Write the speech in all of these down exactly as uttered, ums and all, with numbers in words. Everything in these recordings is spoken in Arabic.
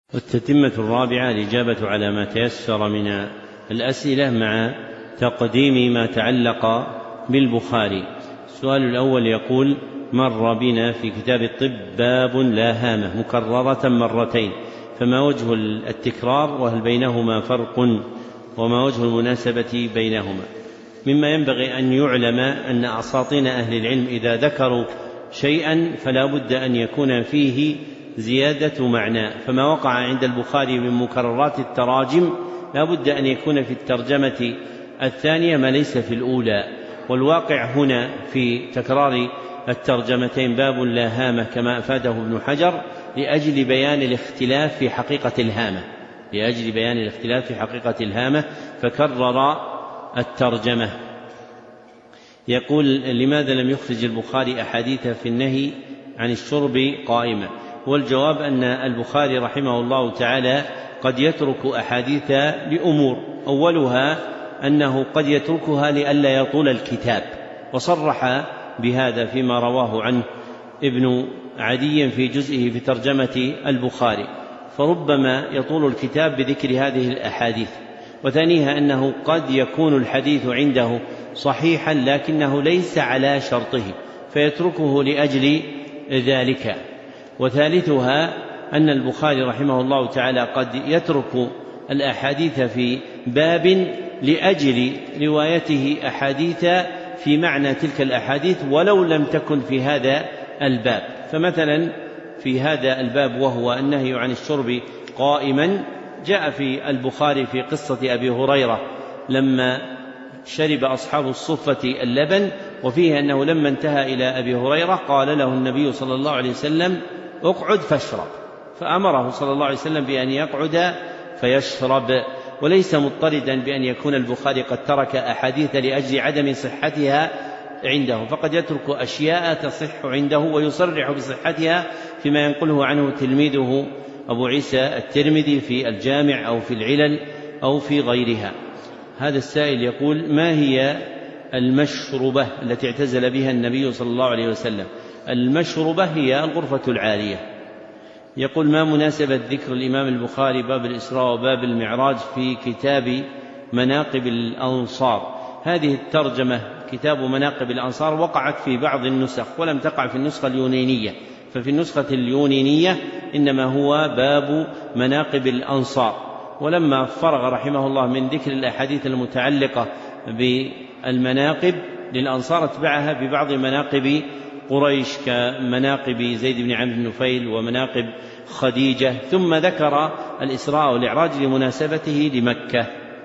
التتمة الرابعة الإجابة على ما تيسر من الأسئلة مع تقديم ما تعلق بالبخاري. السؤال الأول يقول: مر بنا في كتاب الطب باب لا هامة مكررة مرتين، فما وجه التكرار وهل بينهما فرق وما وجه المناسبة بينهما؟ مما ينبغي أن يعلم أن أساطين أهل العلم إذا ذكروا شيئا فلا بد أن يكون فيه زيادة معنى، فما وقع عند البخاري من مكررات التراجم لا بد أن يكون في الترجمة الثانية ما ليس في الأولى، والواقع هنا في تكرار الترجمتين باب لا هامة كما أفاده ابن حجر لأجل بيان الاختلاف في حقيقة الهامة لأجل بيان الاختلاف في حقيقة الهامة فكرر الترجمة. يقول: لماذا لم يخرج البخاري أحاديث في النهي عن الشرب قائمة؟ والجواب أن البخاري رحمه الله تعالى قد يترك أحاديث لأمور، أولها أنه قد يتركها لئلا يطول الكتاب، وصرح بهذا فيما رواه عنه ابن عدي في جزئه في ترجمة البخاري، فربما يطول الكتاب بذكر هذه الأحاديث. وثانيها أنه قد يكون الحديث عنده صحيحا لكنه ليس على شرطه فيتركه لأجل ذلك. وثالثها أن البخاري رحمه الله تعالى قد يترك الأحاديث في باب لأجل روايته أحاديث في معنى تلك الأحاديث ولو لم تكن في هذا الباب. فمثلا في هذا الباب وهو النهي عن الشرب قائما جاء في البخاري في قصة أبي هريرة لما شرب أصحاب الصفة اللبن، وفيه أنه لما انتهى إلى أبي هريرة قال له النبي صلى الله عليه وسلم: اقعد فاشرب، فأمره صلى الله عليه وسلم بأن يقعد فيشرب، وليس مضطردا بأن يكون البخاري قد ترك أحاديث لأجل عدم صحتها عنده، فقد يترك أشياء تصح عنده ويصرح بصحتها فيما ينقله عنه تلميذه أبو عيسى الترمذي في الجامع أو في العلل أو في غيرها. هذا السائل يقول: ما هي المشربة التي اعتزل بها النبي صلى الله عليه وسلم؟ المشربة هي الغرفة العالية. يقول: ما مناسبة ذكر الإمام البخاري باب الإسراء وباب المعراج في كتاب مناقب الأنصار؟ هذه الترجمة كتاب مناقب الأنصار وقعت في بعض النسخ ولم تقع في النسخة اليونانية، ففي النسخة اليونانية إنما هو باب مناقب الأنصار. ولما فرغ رحمه الله من ذكر الأحاديث المتعلقة بالمناقب للأنصار اتبعها ببعض مناقب قريش كمناقب زيد بن عمرو بن نفيل ومناقب خديجة، ثم ذكر الإسراء والإعراج لمناسبته لمكة.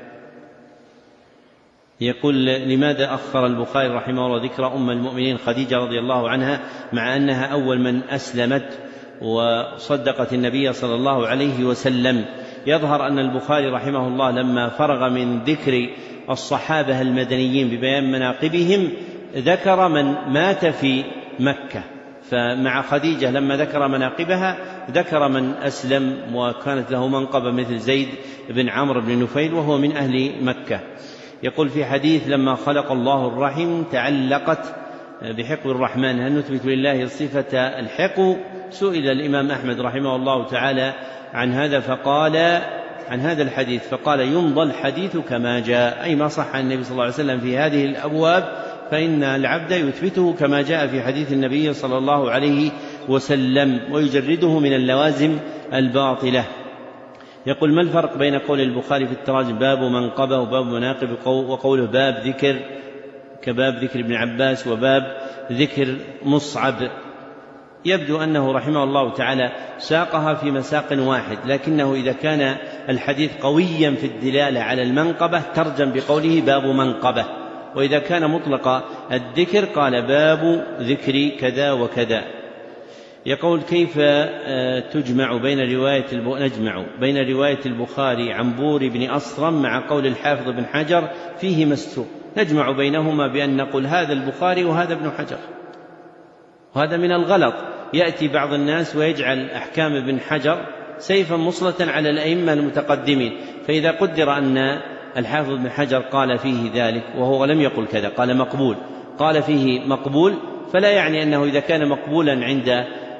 يقول: لماذا أخر البخاري رحمه الله ذكر أم المؤمنين خديجة رضي الله عنها مع أنها أول من أسلمت وصدقت النبي صلى الله عليه وسلم؟ يظهر أن البخاري رحمه الله لما فرغ من ذكر الصحابة المدنيين ببيان مناقبهم ذكر من مات في مكة، فمع خديجة لما ذكر مناقبها ذكر من أسلم وكانت له منقبة مثل زيد بن عمرو بن نفيل وهو من أهل مكة. يقول: في حديث لما خلق الله الرحم تعلقت بحقو الرحمن، هل نثبت لله صفة الحقو؟ سئل الإمام أحمد رحمه الله تعالى عن هذا فقال عن هذا الحديث فقال: يمضى الحديث كما جاء، أي ما صح عن النبي صلى الله عليه وسلم في هذه الأبواب فإن العبد يثبته كما جاء في حديث النبي صلى الله عليه وسلم ويجرده من اللوازم الباطلة. يقول: ما الفرق بين قول البخاري في التراجم باب منقبة وباب مناقب وقوله باب ذكر كباب ذكر ابن عباس وباب ذكر مصعب؟ يبدو أنه رحمه الله تعالى ساقها في مساق واحد، لكنه إذا كان الحديث قويا في الدلالة على المنقبة ترجم بقوله باب منقبة، وإذا كان مطلق الذكر قال باب ذكر كذا وكذا. يقول: كيف تجمع بين رواية نجمع بين رواية البخاري عن بور بن أصرم مع قول الحافظ بن حجر فيه مستور؟ نجمع بينهما بأن نقول هذا البخاري وهذا ابن حجر، وهذا من الغلط. يأتي بعض الناس ويجعل أحكام ابن حجر سيفا مصلة على الأئمة المتقدمين، فإذا قدر أن الحافظ بن حجر قال فيه ذلك وهو لم يقل كذا، قال مقبول، قال فيه مقبول، فلا يعني أنه إذا كان مقبولا عند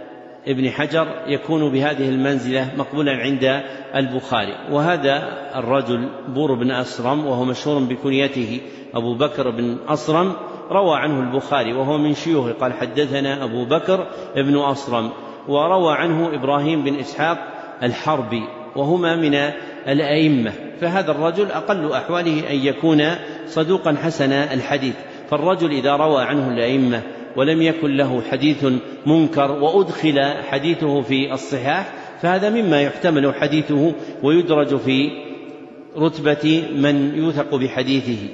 ابن حجر يكون بهذه المنزلة مقبولا عند البخاري. وهذا الرجل بور بن أسرم وهو مشهور بكنيته أبو بكر بن أسرم روى عنه البخاري وهو من شيوخه، قال حدثنا أبو بكر بن أسرم، وروى عنه إبراهيم بن إسحاق الحربي وهما من الأئمة. فهذا الرجل أقل أحواله أن يكون صدوقا حسن الحديث. فالرجل إذا روى عنه الأئمة ولم يكن له حديث منكر وأدخل حديثه في الصحاح فهذا مما يحتمل حديثه ويدرج في رتبة من يوثق بحديثه.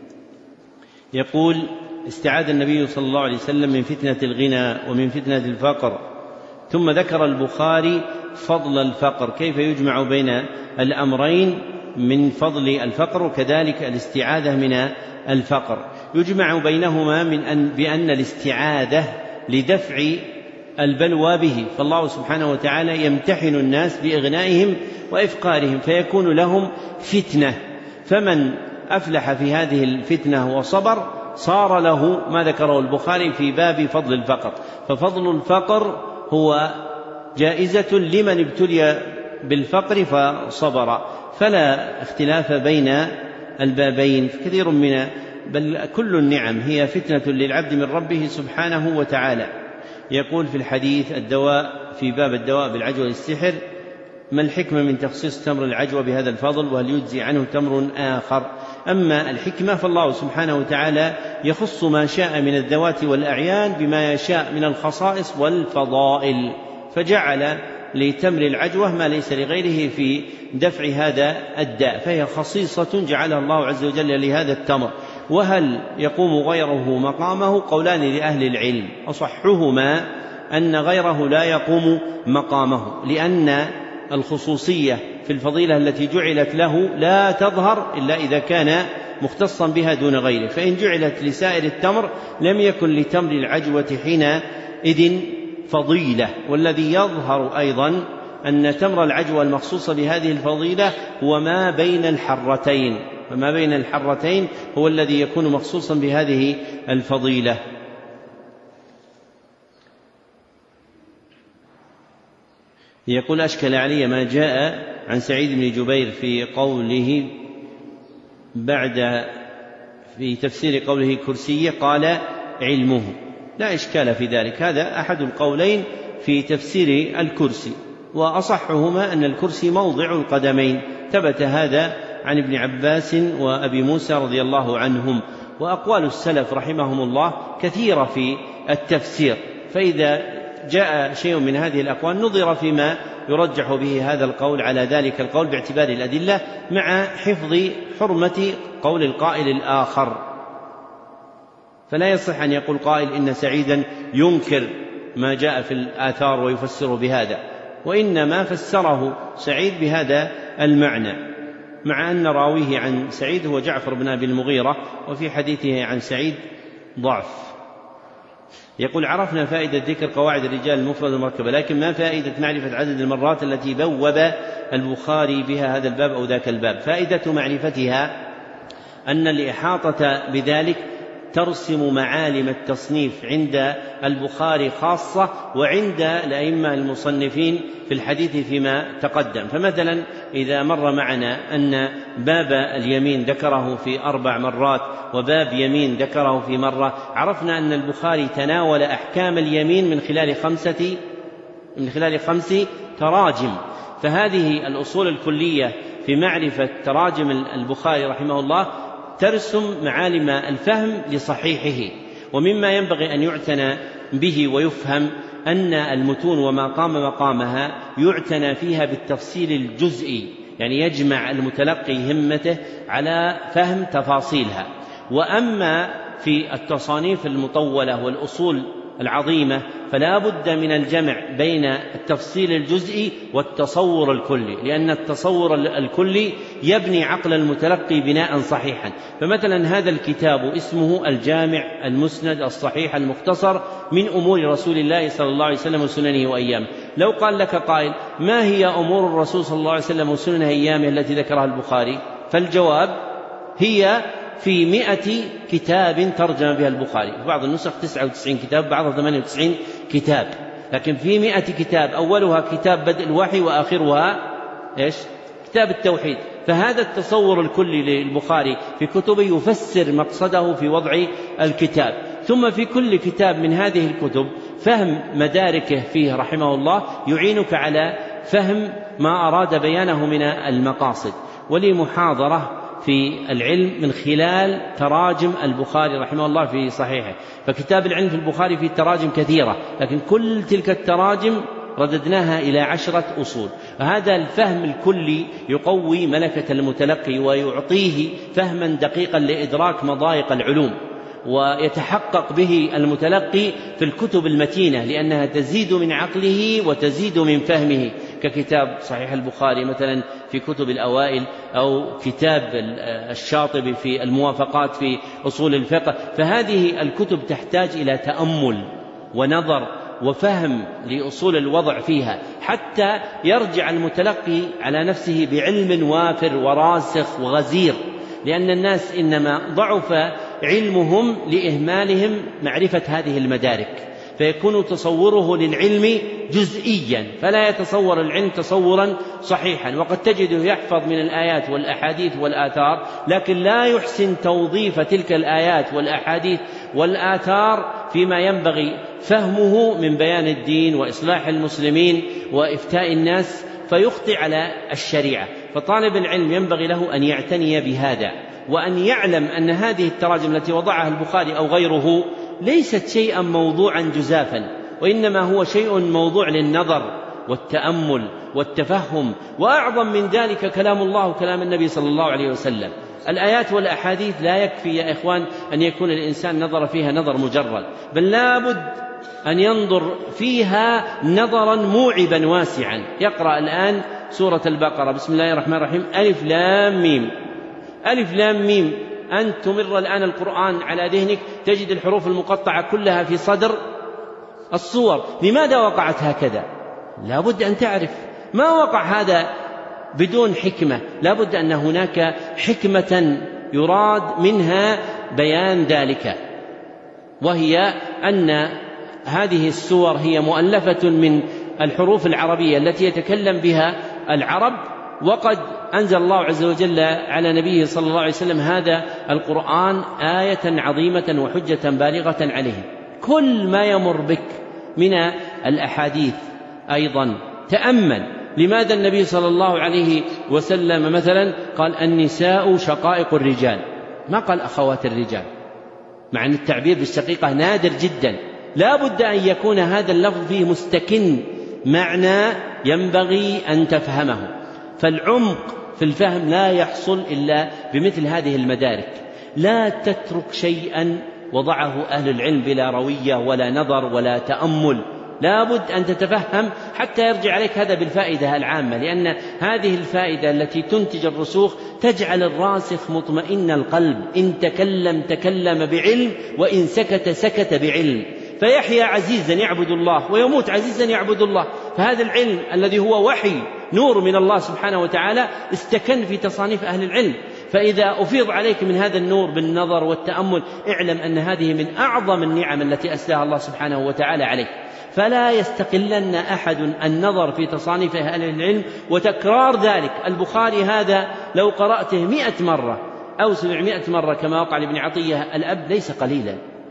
يقول: استعاذ النبي صلى الله عليه وسلم من فتنة الغنى ومن فتنة الفقر، ثم ذكر البخاري فضل الفقر، كيف يجمع بين الأمرين من فضل الفقر وكذلك الاستعاذة من الفقر؟ يجمع بينهما من أن بأن الاستعاذة لدفع البلوى به، فالله سبحانه وتعالى يمتحن الناس بإغنائهم وإفقارهم فيكون لهم فتنة، فمن أفلح في هذه الفتنة وصبر صار له ما ذكره البخاري في باب فضل الفقر. ففضل الفقر هو جائزة لمن ابتلي بالفقر فصبر، فلا اختلاف بين البابين. كثير من بل كل النعم هي فتنة للعبد من ربه سبحانه وتعالى. يقول في الحديث الدواء في باب الدواء بالعجوة والسحر: ما الحكمة من تخصيص تمر العجوة بهذا الفضل، وهل يجزي عنه تمر آخر؟ أما الحكمة فالله سبحانه وتعالى يخص ما شاء من الذوات والأعيان بما يشاء من الخصائص والفضائل، فجعل لتمر العجوة ما ليس لغيره في دفع هذا الداء، فهي خصيصة جعلها الله عز وجل لهذا التمر. وهل يقوم غيره مقامه؟ قولان لأهل العلم، أصحهما أن غيره لا يقوم مقامه، لأن الخصوصية في الفضيلة التي جعلت له لا تظهر إلا إذا كان مختصا بها دون غيره، فإن جعلت لسائر التمر لم يكن لتمر العجوة حينئذ فضيلة. والذي يظهر أيضا أن تمر العجوة المخصوصة بهذه الفضيلة هو ما بين الحرتين، وما بين الحرتين هو الذي يكون مخصوصا بهذه الفضيلة. يقول: أشكل علي ما جاء عن سعيد بن جبير في قوله بعد في تفسير قوله كرسية قال علمه، لا إشكال في ذلك، هذا أحد القولين في تفسير الكرسي، وأصحهما أن الكرسي موضع القدمين، ثبت هذا عن ابن عباس وأبي موسى رضي الله عنهم. وأقوال السلف رحمهم الله كثيرة في التفسير، فإذا جاء شيء من هذه الأقوال نظر فيما يرجح به هذا القول على ذلك القول باعتبار الأدلة مع حفظ حرمة قول القائل الآخر. فلا يصح أن يقول قائل إن سعيدا ينكر ما جاء في الآثار ويفسر بهذا، وإنما فسره سعيد بهذا المعنى، مع أن راويه عن سعيد هو جعفر بن أبي المغيرة، وفي حديثه عن سعيد ضعف. يقول: عرفنا فائدة ذكر قواعد الرجال المفرد المركبة، لكن ما فائدة معرفة عدد المرات التي بوب البخاري بها هذا الباب أو ذاك الباب؟ فائدة معرفتها أن الإحاطة بذلك ترسم معالم التصنيف عند البخاري خاصة وعند الأئمة المصنفين في الحديث فيما تقدم. فمثلا إذا مر معنا أن باب اليمين ذكره في أربع مرات وباب يمين ذكره في مرة، عرفنا أن البخاري تناول أحكام اليمين من خلال خمسة من خلال خمس تراجم. فهذه الأصول الكلية في معرفة تراجم البخاري رحمه الله ترسم معالم الفهم لصحيحه. ومما ينبغي أن يعتنى به ويفهم أن المتون وما قام مقامها يعتنى فيها بالتفصيل الجزئي، يعني يجمع المتلقي همته على فهم تفاصيلها. وأما في التصانيف المطولة والأصول العظيمة فلا بد من الجمع بين التفصيل الجزئي والتصور الكلي، لأن التصور الكلي يبني عقل المتلقي بناء صحيحا. فمثلا هذا الكتاب اسمه الجامع المسند الصحيح المختصر من أمور رسول الله صلى الله عليه وسلم وسننه وأيامه. لو قال لك قائل: ما هي أمور الرسول صلى الله عليه وسلم وسننه أيامه التي ذكرها البخاري؟ فالجواب: هي في مئة كتاب ترجم بها البخاري، بعض النسخ تسعة وتسعين كتاب، بعضها ثمانية وتسعين كتاب. لكن في مئة كتاب أولها كتاب بدء الوحي وآخرها إيش؟ كتاب التوحيد. فهذا التصور الكلي للبخاري في كتبه يفسر مقصده في وضع الكتاب. ثم في كل كتاب من هذه الكتب فهم مداركه فيه رحمه الله يعينك على فهم ما أراد بيانه من المقاصد. ولي محاضرة في العلم من خلال تراجم البخاري رحمه الله في صحيحه. فكتاب العلم في البخاري فيه تراجم كثيرة، لكن كل تلك التراجم رددناها إلى عشرة أصول. وهذا الفهم الكلي يقوي ملكة المتلقي ويعطيه فهما دقيقا لإدراك مضايق العلوم، ويتحقق به المتلقي في الكتب المتينة لأنها تزيد من عقله وتزيد من فهمه، ككتاب صحيح البخاري مثلا في كتب الأوائل، أو كتاب الشاطبي في الموافقات في أصول الفقه. فهذه الكتب تحتاج إلى تأمل ونظر وفهم لأصول الوضع فيها حتى يرجع المتلقي على نفسه بعلم وافر وراسخ وغزير، لأن الناس إنما ضعف علمهم لإهمالهم معرفة هذه المدارك، فيكون تصوره للعلم جزئيا فلا يتصور العلم تصورا صحيحا. وقد تجده يحفظ من الآيات والأحاديث والآثار لكن لا يحسن توظيف تلك الآيات والأحاديث والآثار فيما ينبغي فهمه من بيان الدين وإصلاح المسلمين وإفتاء الناس، فيخطئ على الشريعة. فطالب العلم ينبغي له أن يعتني بهذا، وأن يعلم أن هذه التراجم التي وضعها البخاري أو غيره ليست شيئا موضوعا جزافا، وإنما هو شيء موضوع للنظر والتأمل والتفهم. وأعظم من ذلك كلام الله وكلام النبي صلى الله عليه وسلم. الآيات والأحاديث لا يكفي يا إخوان أن يكون الإنسان نظر فيها نظر مجرد، بل لا بد أن ينظر فيها نظرا موعبا واسعا. يقرأ الآن سورة البقرة بسم الله الرحمن الرحيم ألف لام ميم، ألف لام ميم، أن تمر الآن القرآن على ذهنك تجد الحروف المقطعة كلها في صدر الصور. لماذا وقعت هكذا؟ لا بد أن تعرف ما وقع هذا بدون حكمة، لا بد أن هناك حكمة يراد منها بيان ذلك، وهي أن هذه السور هي مؤلفة من الحروف العربية التي يتكلم بها العرب، وقد أنزل الله عز وجل على نبيه صلى الله عليه وسلم هذا القرآن آية عظيمة وحجة بالغة عليه. كل ما يمر بك من الأحاديث أيضا تأمل. لماذا النبي صلى الله عليه وسلم مثلا قال النساء شقائق الرجال، ما قال أخوات الرجال، مع أن التعبير بالشقيقة نادر جدا. لا بد أن يكون هذا اللفظ فيه مستكن معنى ينبغي أن تفهمه. فالعمق في الفهم لا يحصل إلا بمثل هذه المدارك. لا تترك شيئا وضعه أهل العلم بلا روية ولا نظر ولا تأمل، لا بد أن تتفهم حتى يرجع عليك هذا بالفائدة العامة، لأن هذه الفائدة التي تنتج الرسوخ تجعل الراسخ مطمئن القلب، إن تكلم تكلم بعلم وإن سكت سكت بعلم، فيحيا عزيزا يعبد الله ويموت عزيزا يعبد الله. فهذا العلم الذي هو وحي نور من الله سبحانه وتعالى استكن في تصانيف أهل العلم. فإذا أفيض عليك من هذا النور بالنظر والتأمل اعلم أن هذه من أعظم النعم التي أسداها الله سبحانه وتعالى عليك. فلا يستقلن أحد النظر في تصانيف أهل العلم وتكرار ذلك. البخاري هذا لو قرأته مئة مرة أو سبعمائة مرة كما وقع لابن عطية الأب ليس قليلا،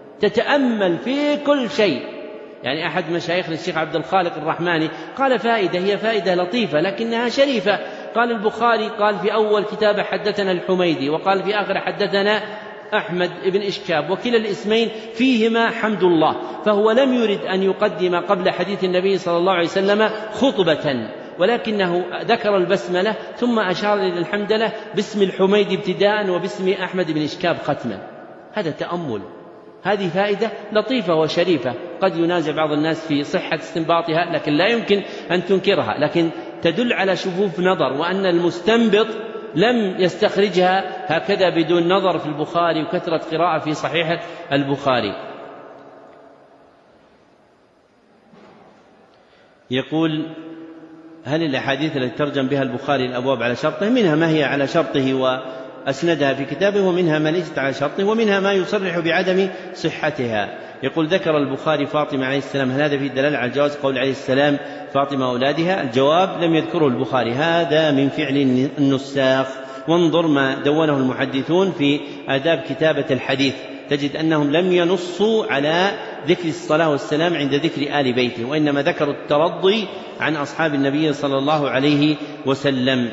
تتأمل في كل شيء. يعني أحد مشايخنا الشيخ عبد الخالق الرحماني قال فائدة هي فائدة لطيفة لكنها شريفة. قال البخاري قال في أول كتاب حدثنا الحميدي، وقال في آخر حدثنا أحمد بن إشكاب، وكلا الاسمين فيهما حمد الله، فهو لم يرد أن يقدم قبل حديث النبي صلى الله عليه وسلم خطبة، ولكنه ذكر البسملة ثم أشار إلى الحمدلة باسم الحميد ابتداء وباسم أحمد بن إشكاب ختما. هذا تأمل، هذه فائدة لطيفة وشريفة. قد ينازع بعض الناس في صحة استنباطها لكن لا يمكن أن تنكرها، لكن تدل على شفوف نظر، وأن المستنبط لم يستخرجها هكذا بدون نظر في البخاري وكثرة قراءة في صحيح البخاري. يقول هل الأحاديث التي ترجم بها البخاري الأبواب على شرطه؟ منها ما هي على شرطه أسندها في كتابه، ومنها ما ليست على شرطه، ومنها ما يصرح بعدم صحتها. يقول ذكر البخاري فاطمة عليه السلام، هل هذا في دلالة على جواز قول عليه السلام فاطمة أولادها؟ الجواب لم يذكره البخاري، هذا من فعل النساخ. وانظر ما دونه المحدثون في آداب كتابة الحديث، تجد أنهم لم ينصوا على ذكر الصلاة والسلام عند ذكر آل بيته، وإنما ذكروا الترضي عن أصحاب النبي صلى الله عليه وسلم.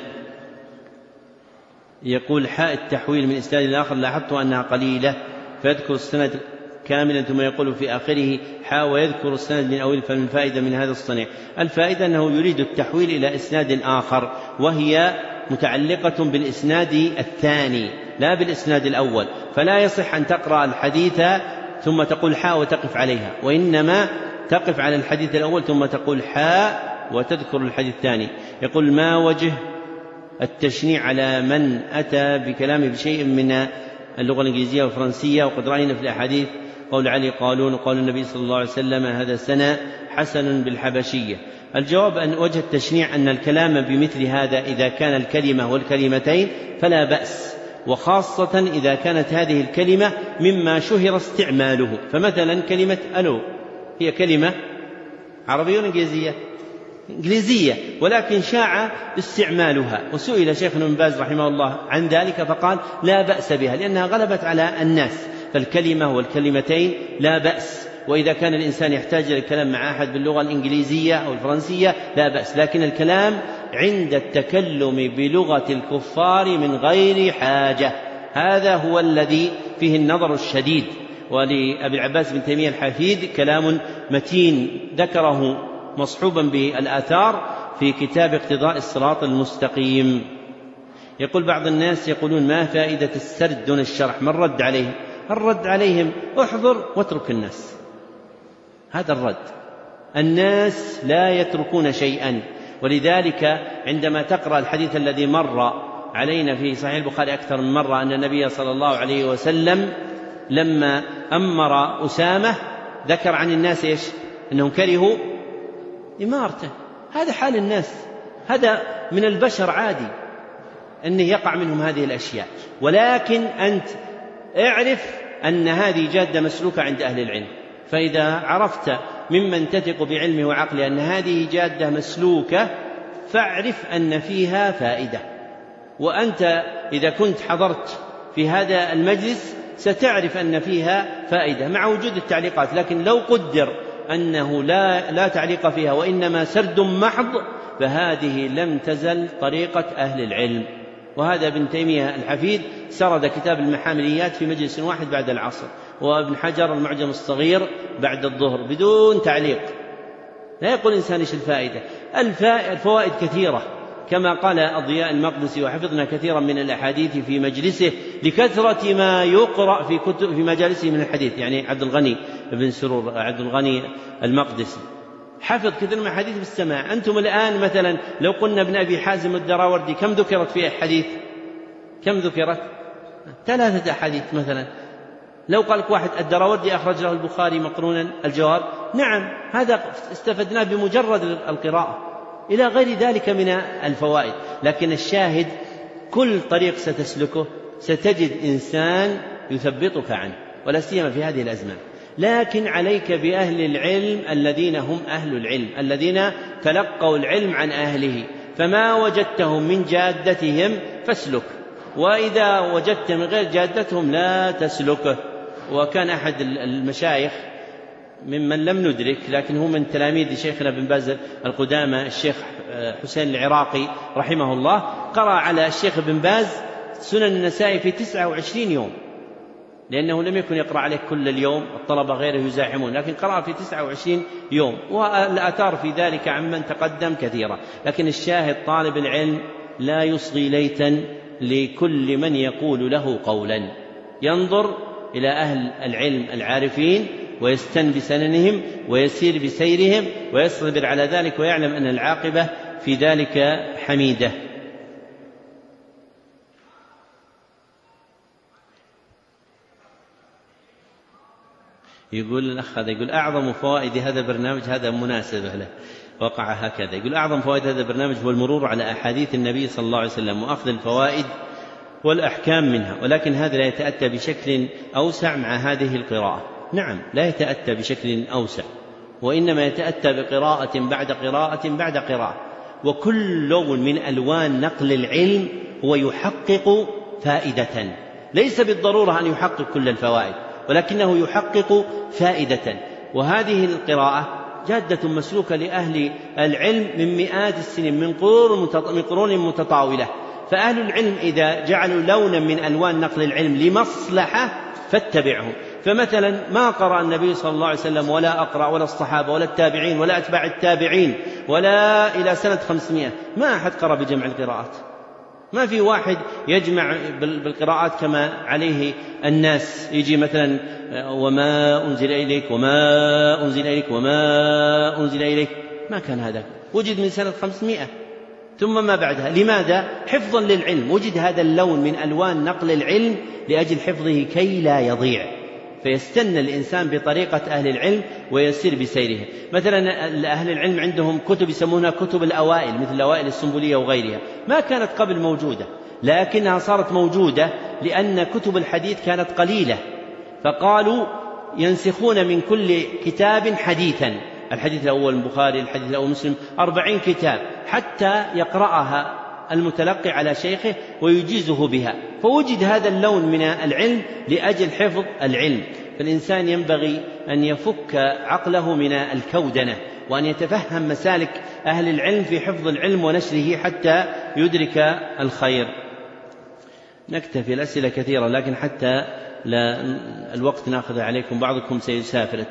يقول حاء التحويل من إسناد الآخر لاحظت أنها قليلة، فيذكر السند كاملا ثم يقول في آخره حاء ويذكر السند من أول. فمن الفائدة من هذا الصنيع، الفائدة أنه يريد التحويل إلى إسناد آخر، وهي متعلقة بالإسناد الثاني لا بالإسناد الأول، فلا يصح أن تقرأ الحديث ثم تقول حاء وتقف عليها، وإنما تقف على الحديث الأول ثم تقول حاء وتذكر الحديث الثاني. يقول ما وجه التشنيع على من أتى بكلامه بشيء من اللغة الإنجليزية والفرنسية، وقد رأينا في الأحاديث قول علي قالون وقول النبي صلى الله عليه وسلم هذا سنة حسن بالحبشية. الجواب أن وجه التشنيع أن الكلام بمثل هذا إذا كان الكلمة والكلمتين فلا بأس، وخاصة إذا كانت هذه الكلمة مما شهر استعماله. فمثلا كلمة ألو هي كلمة عربية وإنجليزية إنجليزية، ولكن شاع استعمالها، وسئل شيخنا بن باز رحمه الله عن ذلك فقال لا بأس بها لأنها غلبت على الناس، فالكلمة والكلمتين لا بأس. وإذا كان الإنسان يحتاج إلى الكلام مع أحد باللغة الإنجليزية أو الفرنسية لا بأس، لكن الكلام عند التكلم بلغة الكفار من غير حاجة هذا هو الذي فيه النظر الشديد. ولأبي العباس بن تيمية الحفيد كلام متين ذكره مصحوبا بالآثار في كتاب اقتضاء الصراط المستقيم. يقول بعض الناس يقولون ما فائدة السرد دون الشرح؟ ما الرد عليهم؟ الرد عليهم احضر واترك الناس، هذا الرد. الناس لا يتركون شيئا، ولذلك عندما تقرأ الحديث الذي مر علينا في صحيح البخاري أكثر من مرة أن النبي صلى الله عليه وسلم لما أمر أسامة ذكر عن الناس إيش؟ أنهم كرهوا إمارته. هذا حال الناس، هذا من البشر عادي أنه يقع منهم هذه الأشياء، ولكن أنت اعرف أن هذه جادة مسلوكة عند أهل العلم. فإذا عرفت ممن تثق بعلمه وعقله أن هذه جادة مسلوكة فاعرف أن فيها فائدة، وأنت إذا كنت حضرت في هذا المجلس ستعرف أن فيها فائدة مع وجود التعليقات. لكن لو قدر أنه لا, لا تعليق فيها وإنما سرد محض فهذه لم تزل طريقة أهل العلم. وهذا ابن تيمية الحفيد سرد كتاب المحامليات في مجلس واحد بعد العصر، وابن حجر المعجم الصغير بعد الظهر بدون تعليق. لا يقول إنسان إيش الفائدة؟ الفوائد كثيرة، كما قال الضياء المقدسي وحفظنا كثيرا من الأحاديث في مجلسه لكثرة ما يقرأ في كتب في مجالسه من الحديث. يعني عبد الغني بن سرور عبد الغني المقدسي حفظ كثير من الحديث بالسماع. أنتم الآن مثلا لو قلنا ابن أبي حازم الدراوردي كم ذكرت فيه الحديث؟ كم ذكرت؟ ثلاثة أحاديث مثلا. لو قال واحد الدراوردي أخرج له البخاري مقرونا، الجواب نعم، هذا استفدناه بمجرد القراءة، إلى غير ذلك من الفوائد. لكن الشاهد كل طريق ستسلكه ستجد إنسان يثبطك عنه، ولا سيما في هذه الأزمان. لكن عليك بأهل العلم الذين هم أهل العلم، الذين تلقوا العلم عن أهله، فما وجدتهم من جادتهم فاسلك، وإذا وجدت من غير جادتهم لا تسلكه. وكان أحد المشايخ ممن لم ندرك لكن هو من تلاميذ شيخنا بن باز القدامى الشيخ حسين العراقي رحمه الله، قرأ على الشيخ بن باز سنن النسائي في تسعة وعشرين يوم، لأنه لم يكن يقرأ عليه كل اليوم، الطلبة غيره يزاحمون، لكن قرأ في تسعة وعشرين يوم، والآثار في ذلك عمن تقدم كثيرة. لكن الشاهد طالب العلم لا يصغي ليتا لكل من يقول له قولا، ينظر إلى أهل العلم العارفين ويستن بسننهم ويسير بسيرهم ويصبر على ذلك، ويعلم أن العاقبة في ذلك حميدة. يقول الأخ هذا يقول أعظم فوائد هذا البرنامج، هذا مناسبة له وقع هكذا، يقول أعظم فوائد هذا البرنامج هو المرور على أحاديث النبي صلى الله عليه وسلم وأخذ الفوائد والأحكام منها، ولكن هذا لا يتأتى بشكل أوسع مع هذه القراءة. نعم لا يتأتى بشكل أوسع، وإنما يتأتى بقراءة بعد قراءة بعد قراءة، وكل لون من ألوان نقل العلم هو يحقق فائدة، ليس بالضرورة أن يحقق كل الفوائد، ولكنه يحقق فائدة. وهذه القراءة جادة مسلوكة لأهل العلم من مئات السنين، من قرون متطاولة. فأهل العلم إذا جعلوا لونا من ألوان نقل العلم لمصلحة فاتبعهم. فمثلا ما قرأ النبي صلى الله عليه وسلم ولا أقرأ ولا الصحابة ولا التابعين ولا أتباع التابعين ولا إلى سنة خمسمائة، ما أحد قرأ بجمع القراءات، ما في واحد يجمع بالقراءات كما عليه الناس، يجي مثلا وما أنزل إليك وما أنزل إليك وما أنزل إليك، ما كان هذا، وجد من سنة خمسمائة ثم ما بعدها. لماذا؟ حفظا للعلم، وجد هذا اللون من ألوان نقل العلم لأجل حفظه كي لا يضيع، فيستنى الإنسان بطريقة أهل العلم ويسير بسيره. مثلا أهل العلم عندهم كتب يسمونها كتب الأوائل، مثل الأوائل السنبلية وغيرها، ما كانت قبل موجودة، لكنها صارت موجودة لأن كتب الحديث كانت قليلة، فقالوا ينسخون من كل كتاب حديثا، الحديث الأول البخاري، الحديث الأول مسلم، أربعين كتاب، حتى يقرأها المتلقي على شيخه ويجيزه بها. فوجد هذا اللون من العلم لأجل حفظ العلم. فالإنسان ينبغي أن يفك عقله من الكودنة، وأن يتفهم مسالك أهل العلم في حفظ العلم ونشره حتى يدرك الخير. نكتفي، الأسئلة كثيرة لكن حتى لا الوقت نأخذ عليكم، بعضكم سيسافر.